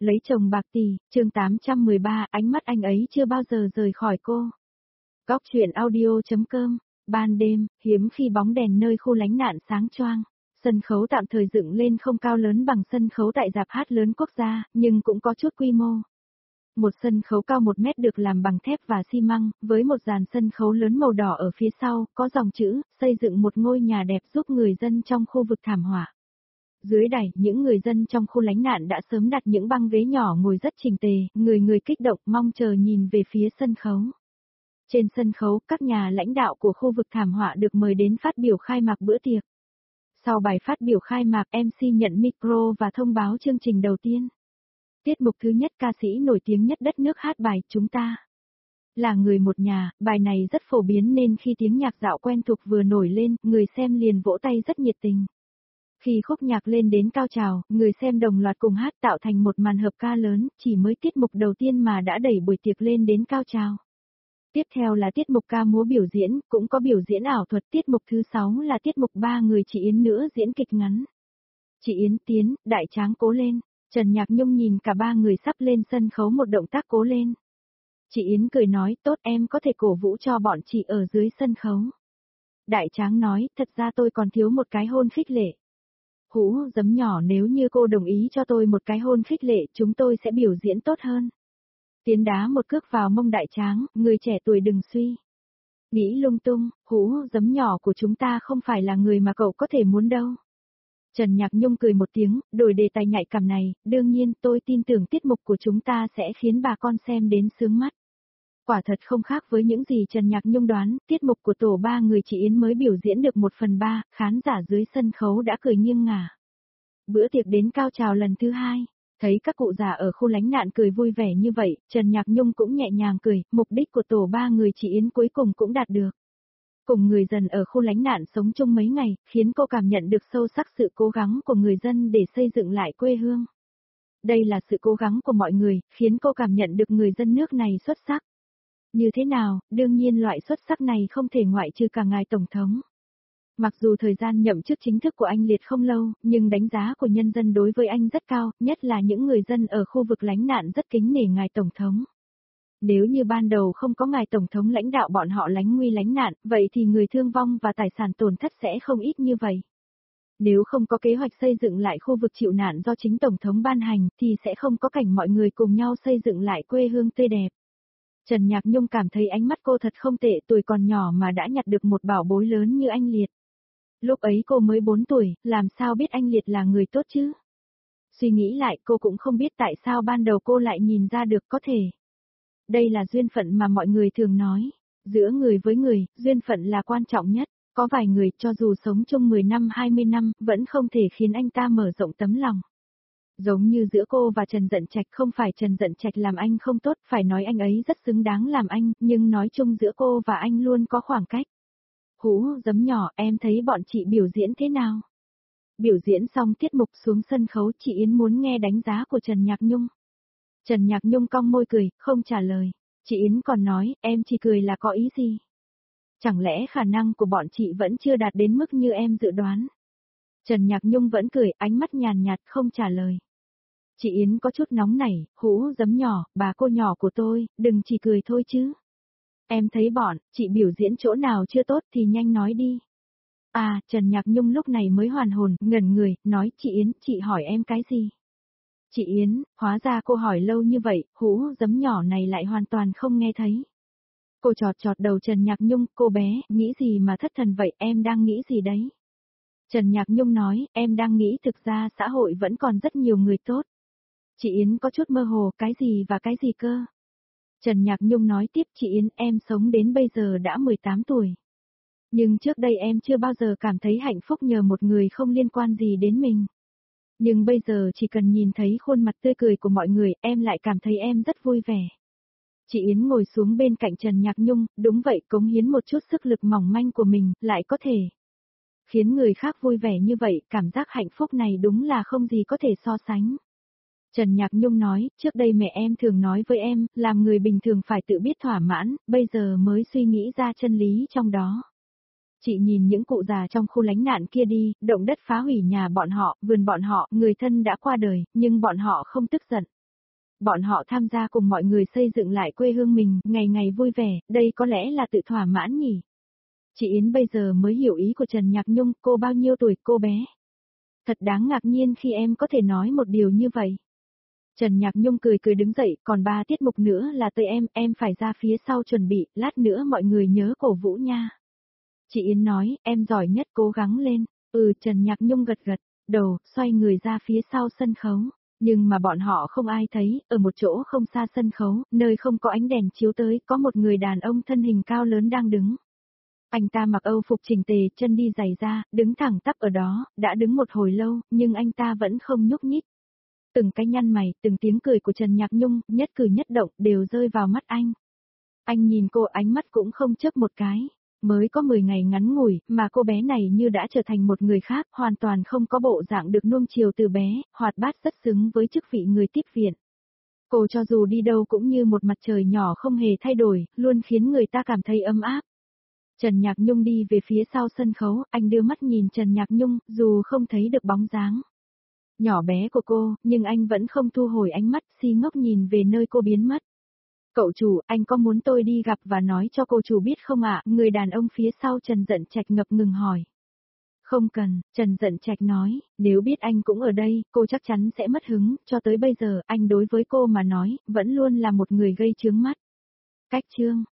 Lấy chồng bạc tỷ, chương 813, ánh mắt anh ấy chưa bao giờ rời khỏi cô. Góc truyện audio.com, ban đêm, hiếm khi bóng đèn nơi khu lánh nạn sáng choang. Sân khấu tạm thời dựng lên không cao lớn bằng sân khấu tại rạp hát lớn quốc gia, nhưng cũng có chút quy mô. Một sân khấu cao 1 mét được làm bằng thép và xi măng, với một dàn sân khấu lớn màu đỏ ở phía sau, có dòng chữ, xây dựng một ngôi nhà đẹp giúp người dân trong khu vực thảm họa. Dưới đài, những người dân trong khu lánh nạn đã sớm đặt những băng ghế nhỏ ngồi rất chỉnh tề, người kích động mong chờ nhìn về phía sân khấu. Trên sân khấu, các nhà lãnh đạo của khu vực thảm họa được mời đến phát biểu khai mạc bữa tiệc. Sau bài phát biểu khai mạc, MC nhận micro và thông báo chương trình đầu tiên. Tiết mục thứ nhất, ca sĩ nổi tiếng nhất đất nước hát bài Chúng ta là người một nhà. Bài này rất phổ biến nên khi tiếng nhạc dạo quen thuộc vừa nổi lên, người xem liền vỗ tay rất nhiệt tình. Khi khúc nhạc lên đến cao trào, người xem đồng loạt cùng hát tạo thành một màn hợp ca lớn, chỉ mới tiết mục đầu tiên mà đã đẩy buổi tiệc lên đến cao trào. Tiếp theo là tiết mục ca múa biểu diễn, cũng có biểu diễn ảo thuật. Tiết mục thứ 6 là tiết mục 3 người chị Yến nữa diễn kịch ngắn. Chị Yến tiến, Đại Tráng cố lên. Trần Nhạc Nhung nhìn cả 3 người sắp lên sân khấu một động tác cố lên. Chị Yến cười nói, tốt, em có thể cổ vũ cho bọn chị ở dưới sân khấu. Đại Tráng nói, thật ra tôi còn thiếu một cái hôn khích lệ. Hũ giấm nhỏ, nếu như cô đồng ý cho tôi một cái hôn khích lệ, chúng tôi sẽ biểu diễn tốt hơn. Tiến đá một cước vào mông Đại Tráng, người trẻ tuổi đừng suy nghĩ lung tung, hũ giấm nhỏ của chúng ta không phải là người mà cậu có thể muốn đâu. Trần Nhạc Nhung cười một tiếng, đổi đề tài nhạy cảm này, đương nhiên tôi tin tưởng tiết mục của chúng ta sẽ khiến bà con xem đến sướng mắt. Quả thật không khác với những gì Trần Nhạc Nhung đoán, tiết mục của tổ 3 người chị Yến mới biểu diễn được 1/3, khán giả dưới sân khấu đã cười nghiêng ngả. Bữa tiệc đến cao trào lần thứ 2, thấy các cụ già ở khu lánh nạn cười vui vẻ như vậy, Trần Nhạc Nhung cũng nhẹ nhàng cười, mục đích của tổ 3 người chị Yến cuối cùng cũng đạt được. Cùng người dân ở khu lánh nạn sống chung mấy ngày, khiến cô cảm nhận được sâu sắc sự cố gắng của người dân để xây dựng lại quê hương. Đây là sự cố gắng của mọi người, khiến cô cảm nhận được người dân nước này xuất sắc. Như thế nào, đương nhiên loại xuất sắc này không thể ngoại trừ cả ngài Tổng thống. Mặc dù thời gian nhậm chức chính thức của anh Liệt không lâu, nhưng đánh giá của nhân dân đối với anh rất cao, nhất là những người dân ở khu vực lánh nạn rất kính nể ngài Tổng thống. Nếu như ban đầu không có ngài Tổng thống lãnh đạo bọn họ lánh nguy lánh nạn, vậy thì người thương vong và tài sản tổn thất sẽ không ít như vậy. Nếu không có kế hoạch xây dựng lại khu vực chịu nạn do chính Tổng thống ban hành, thì sẽ không có cảnh mọi người cùng nhau xây dựng lại quê hương tươi đẹp. Trần Nhạc Nhung cảm thấy ánh mắt cô thật không tệ, tuổi còn nhỏ mà đã nhặt được một bảo bối lớn như anh Liệt. Lúc ấy cô mới 4 tuổi, làm sao biết anh Liệt là người tốt chứ? Suy nghĩ lại cô cũng không biết tại sao ban đầu cô lại nhìn ra được, có thể. Đây là duyên phận mà mọi người thường nói. Giữa người với người, duyên phận là quan trọng nhất. Có vài người cho dù sống chung 10 năm 20 năm, vẫn không thể khiến anh ta mở rộng tấm lòng. Giống như giữa cô và Trần Dận Trạch, không phải Trần Dận Trạch làm anh không tốt, phải nói anh ấy rất xứng đáng làm anh, nhưng nói chung giữa cô và anh luôn có khoảng cách. Hũ giấm nhỏ, em thấy bọn chị biểu diễn thế nào? Biểu diễn xong tiết mục xuống sân khấu, chị Yến muốn nghe đánh giá của Trần Nhạc Nhung. Trần Nhạc Nhung cong môi cười, không trả lời. Chị Yến còn nói, em chỉ cười là có ý gì? Chẳng lẽ khả năng của bọn chị vẫn chưa đạt đến mức như em dự đoán? Trần Nhạc Nhung vẫn cười, ánh mắt nhàn nhạt, không trả lời. Chị Yến có chút nóng nảy, hũ giấm nhỏ, bà cô nhỏ của tôi, đừng chỉ cười thôi chứ. Em thấy bọn, chị biểu diễn chỗ nào chưa tốt thì nhanh nói đi. À, Trần Nhạc Nhung lúc này mới hoàn hồn, ngẩn người, nói, chị Yến, chị hỏi em cái gì? Chị Yến, hóa ra cô hỏi lâu như vậy, hũ giấm nhỏ này lại hoàn toàn không nghe thấy. Cô chọt chọt đầu Trần Nhạc Nhung, cô bé, nghĩ gì mà thất thần vậy, em đang nghĩ gì đấy? Trần Nhạc Nhung nói, em đang nghĩ thực ra xã hội vẫn còn rất nhiều người tốt. Chị Yến có chút mơ hồ, cái gì và cái gì cơ? Trần Nhạc Nhung nói tiếp, chị Yến, em sống đến bây giờ đã 18 tuổi. Nhưng trước đây em chưa bao giờ cảm thấy hạnh phúc nhờ một người không liên quan gì đến mình. Nhưng bây giờ chỉ cần nhìn thấy khuôn mặt tươi cười của mọi người, em lại cảm thấy em rất vui vẻ. Chị Yến ngồi xuống bên cạnh Trần Nhạc Nhung, đúng vậy, cống hiến một chút sức lực mỏng manh của mình, lại có thể khiến người khác vui vẻ như vậy, cảm giác hạnh phúc này đúng là không gì có thể so sánh. Trần Nhạc Nhung nói, trước đây mẹ em thường nói với em, làm người bình thường phải tự biết thỏa mãn, bây giờ mới suy nghĩ ra chân lý trong đó. Chị nhìn những cụ già trong khu lánh nạn kia đi, động đất phá hủy nhà bọn họ, vườn bọn họ, người thân đã qua đời, nhưng bọn họ không tức giận. Bọn họ tham gia cùng mọi người xây dựng lại quê hương mình, ngày ngày vui vẻ, đây có lẽ là tự thỏa mãn nhỉ. Chị Yến bây giờ mới hiểu ý của Trần Nhạc Nhung, cô bao nhiêu tuổi, cô bé. Thật đáng ngạc nhiên khi em có thể nói một điều như vậy. Trần Nhạc Nhung cười cười đứng dậy, còn 3 tiết mục nữa là tới em phải ra phía sau chuẩn bị, lát nữa mọi người nhớ cổ vũ nha. Chị Yến nói, em giỏi nhất, cố gắng lên. Trần Nhạc Nhung gật gật đầu, xoay người ra phía sau sân khấu. Nhưng mà bọn họ không ai thấy, ở một chỗ không xa sân khấu, nơi không có ánh đèn chiếu tới, có một người đàn ông thân hình cao lớn đang đứng. Anh ta mặc Âu phục chỉnh tề, chân đi giày da, đứng thẳng tắp ở đó, đã đứng một hồi lâu, nhưng anh ta vẫn không nhúc nhích. Từng cái nhăn mày, từng tiếng cười của Trần Nhạc Nhung, nhất cử nhất động, đều rơi vào mắt anh. Anh nhìn cô, ánh mắt cũng không chớp một cái. Mới có 10 ngày ngắn ngủi, mà cô bé này như đã trở thành một người khác, hoàn toàn không có bộ dạng được nuông chiều từ bé, hoạt bát rất xứng với chức vị người tiếp viện. Cô cho dù đi đâu cũng như một mặt trời nhỏ không hề thay đổi, luôn khiến người ta cảm thấy ấm áp. Trần Nhạc Nhung đi về phía sau sân khấu, anh đưa mắt nhìn Trần Nhạc Nhung, dù không thấy được bóng dáng nhỏ bé của cô, nhưng anh vẫn không thu hồi ánh mắt, si ngốc nhìn về nơi cô biến mất. Cậu chủ, anh có muốn tôi đi gặp và nói cho cô chủ biết không ạ? Người đàn ông phía sau Trần Dận Trạch ngập ngừng hỏi. Không cần, Trần Dận Trạch nói, nếu biết anh cũng ở đây, cô chắc chắn sẽ mất hứng, cho tới bây giờ, anh đối với cô mà nói, vẫn luôn là một người gây chướng mắt. Cách chương